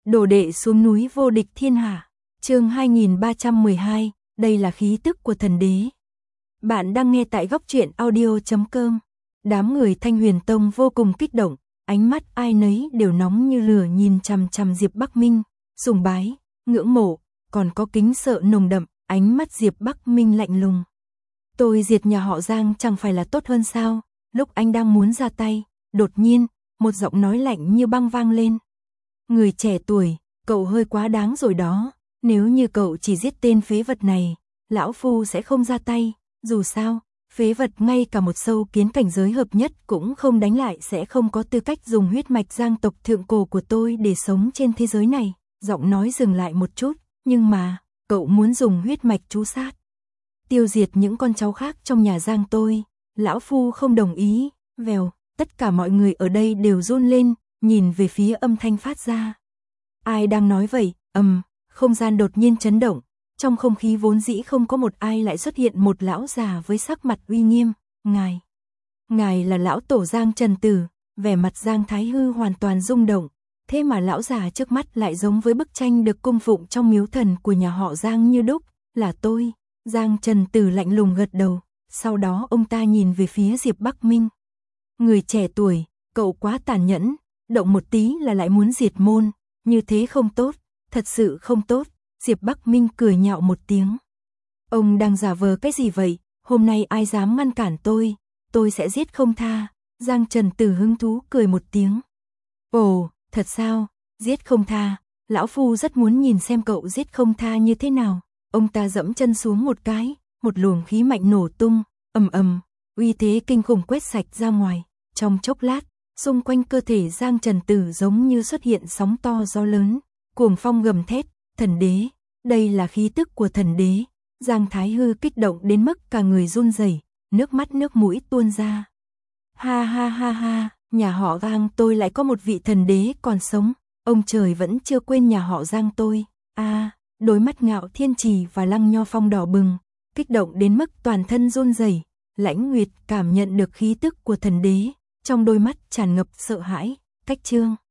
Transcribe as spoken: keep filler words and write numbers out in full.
Đồ đệ xuống núi vô địch thiên hạ. Chương hai nghìn ba trăm mười hai, đây là khí tức của thần đế. Bạn đang nghe tại góc truyện audio chấm com. Đám người Thanh Huyền Tông vô cùng kích động, ánh mắt ai nấy đều nóng như lửa nhìn chằm chằm Diệp Bắc Minh, sùng bái, ngưỡng mộ, còn có kính sợ nồng đậm, ánh mắt Diệp Bắc Minh lạnh lùng. Tôi diệt nhà họ Giang chẳng phải là tốt hơn sao? Lúc anh đang muốn ra tay, đột nhiên, một giọng nói lạnh như băng vang lên. Người trẻ tuổi, cậu hơi quá đáng rồi đó, nếu như cậu chỉ giết tên phế vật này, lão phu sẽ không ra tay, dù sao, phế vật ngay cả một sâu kiến cảnh giới hợp nhất cũng không đánh lại sẽ không có tư cách dùng huyết mạch Giang tộc thượng cổ của tôi để sống trên thế giới này. Giọng nói dừng lại một chút, nhưng mà, cậu muốn dùng huyết mạch chú sát, tiêu diệt những con cháu khác trong nhà Giang tôi, lão phu không đồng ý. Vèo, tất cả mọi người ở đây đều run lên, nhìn về phía âm thanh phát ra. Ai đang nói vậy? Ầm, không gian đột nhiên chấn động, trong không khí vốn dĩ không có một ai lại xuất hiện một lão già với sắc mặt uy nghiêm. Ngài, ngài là lão tổ Giang Trần Tử. Vẻ mặt Giang Thái Hư hoàn toàn rung động, thế mà lão già trước mắt lại giống với bức tranh được cung phụng trong miếu thần của nhà họ Giang như đúc. Là tôi. Giang Trần Tử lạnh lùng gật đầu, sau đó ông ta nhìn về phía Diệp Bắc Minh. Người trẻ tuổi, cậu quá tàn nhẫn, động một tí là lại muốn diệt môn, như thế không tốt, thật sự không tốt. Diệp Bắc Minh cười nhạo một tiếng. Ông đang giả vờ cái gì vậy? Hôm nay ai dám ngăn cản tôi, tôi sẽ giết không tha. Giang Trần Tử hứng thú cười một tiếng. Ồ, thật sao? Giết không tha? Lão phu rất muốn nhìn xem cậu giết không tha như thế nào. Ông ta dẫm chân xuống một cái, một luồng khí mạnh nổ tung, ầm ầm, uy thế kinh khủng quét sạch ra ngoài. Trong chốc lát, xung quanh cơ thể Giang Trần Tử giống như xuất hiện sóng to gió lớn, cuồng phong gầm thét. Thần đế, đây là khí tức của thần đế. Giang Thái Hư kích động đến mức cả người run rẩy, nước mắt nước mũi tuôn ra. Ha ha ha ha, nhà họ Giang tôi lại có một vị thần đế còn sống, ông trời vẫn chưa quên nhà họ Giang tôi. A, à, đôi mắt Ngạo Thiên Trì và Lăng Nho Phong đỏ bừng, kích động đến mức toàn thân run rẩy. Lãnh Nguyệt cảm nhận được khí tức của thần đế, trong đôi mắt tràn ngập sợ hãi. Cách chương